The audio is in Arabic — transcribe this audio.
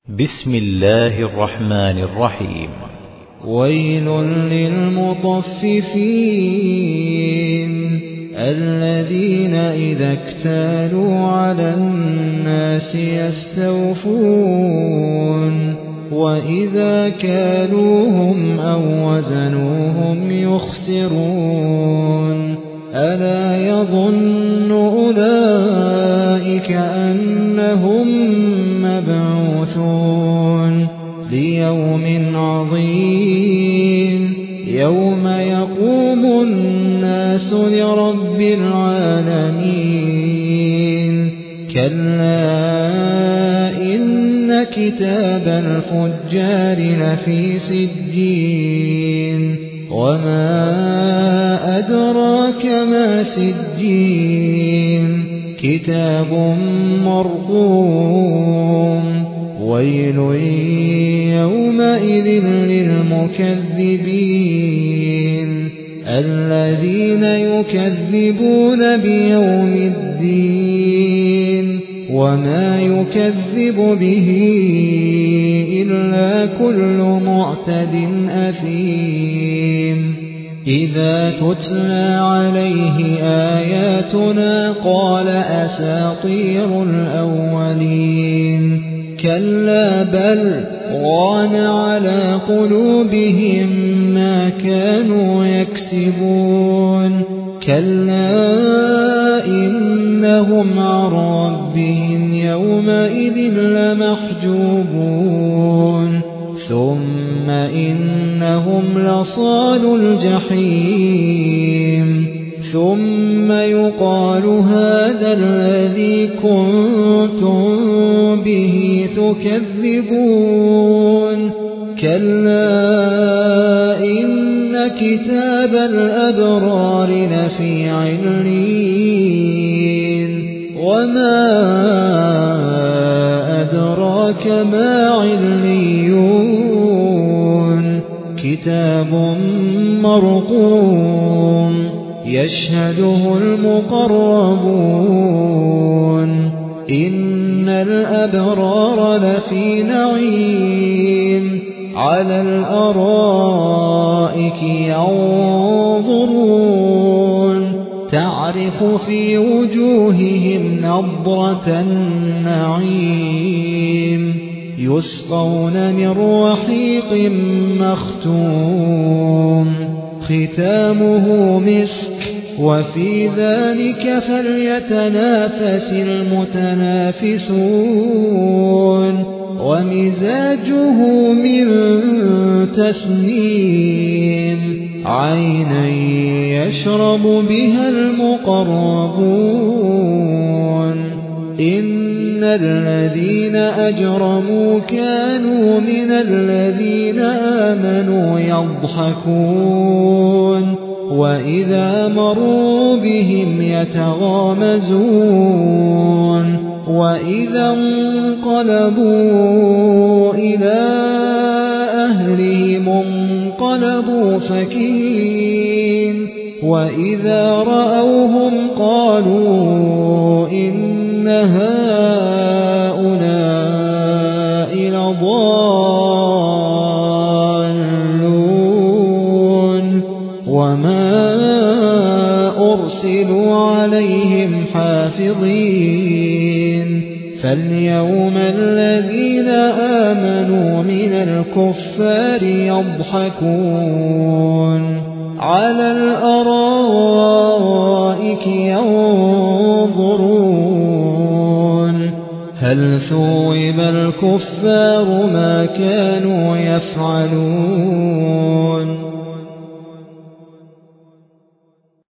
بسم الله الرحمن الرحيم. ويل للمطففين الذين إذا اكتالوا على الناس يستوفون وإذا كالوهم أو وزنوهم يخسرون ألا يظن أولئك أنهم مبعوثون ليوم عظيم يوم يقوم الناس لرب العالمين كلا إن كتاب الفجار لفي سجين وما أدراك ما سجين كتاب مرقوم ويل يومئذ للمكذبين الذين يكذبون بيوم الدين وما يكذب به إلا كل معتد أثيم إذا تتلى عليه آياتنا قال أساطير الأولين كلا بل ران على قلوبهم ما كانوا يكسبون كلا إنهم عن ربهم يومئذ لمحجوبون ثم إنهم لصالو الجحيم ثم يقال هذا الذي كنتم به تكذبون كلا إن كتاب الأبرار لفي عليين وما أدراك ما عليون كتاب مرقوم يشهده المقربون إن الأبرار لفي نعيم على الأرائك ينظرون تعرف في وجوههم نضرة النعيم يسقون من رحيق مختوم ختامه مسك وفي ذلك فليتنافس المتنافسون ومزاجه من تسنيم عينا يشرب بها المقربون إن الذين أجرموا كانوا من الذين آمنوا يضحكون وإذا مروا بهم يتغامزون وإذا انقلبوا إلى أهلهم انقلبوا فكين وإذا رأوهم قالوا إن هؤلاء لضالون وما أرسلوا عليهم حافظين فاليوم الذين آمنوا من الكفار يضحكون على الأرائك ينظرون هل ثوب الكفار ما كانوا يفعلون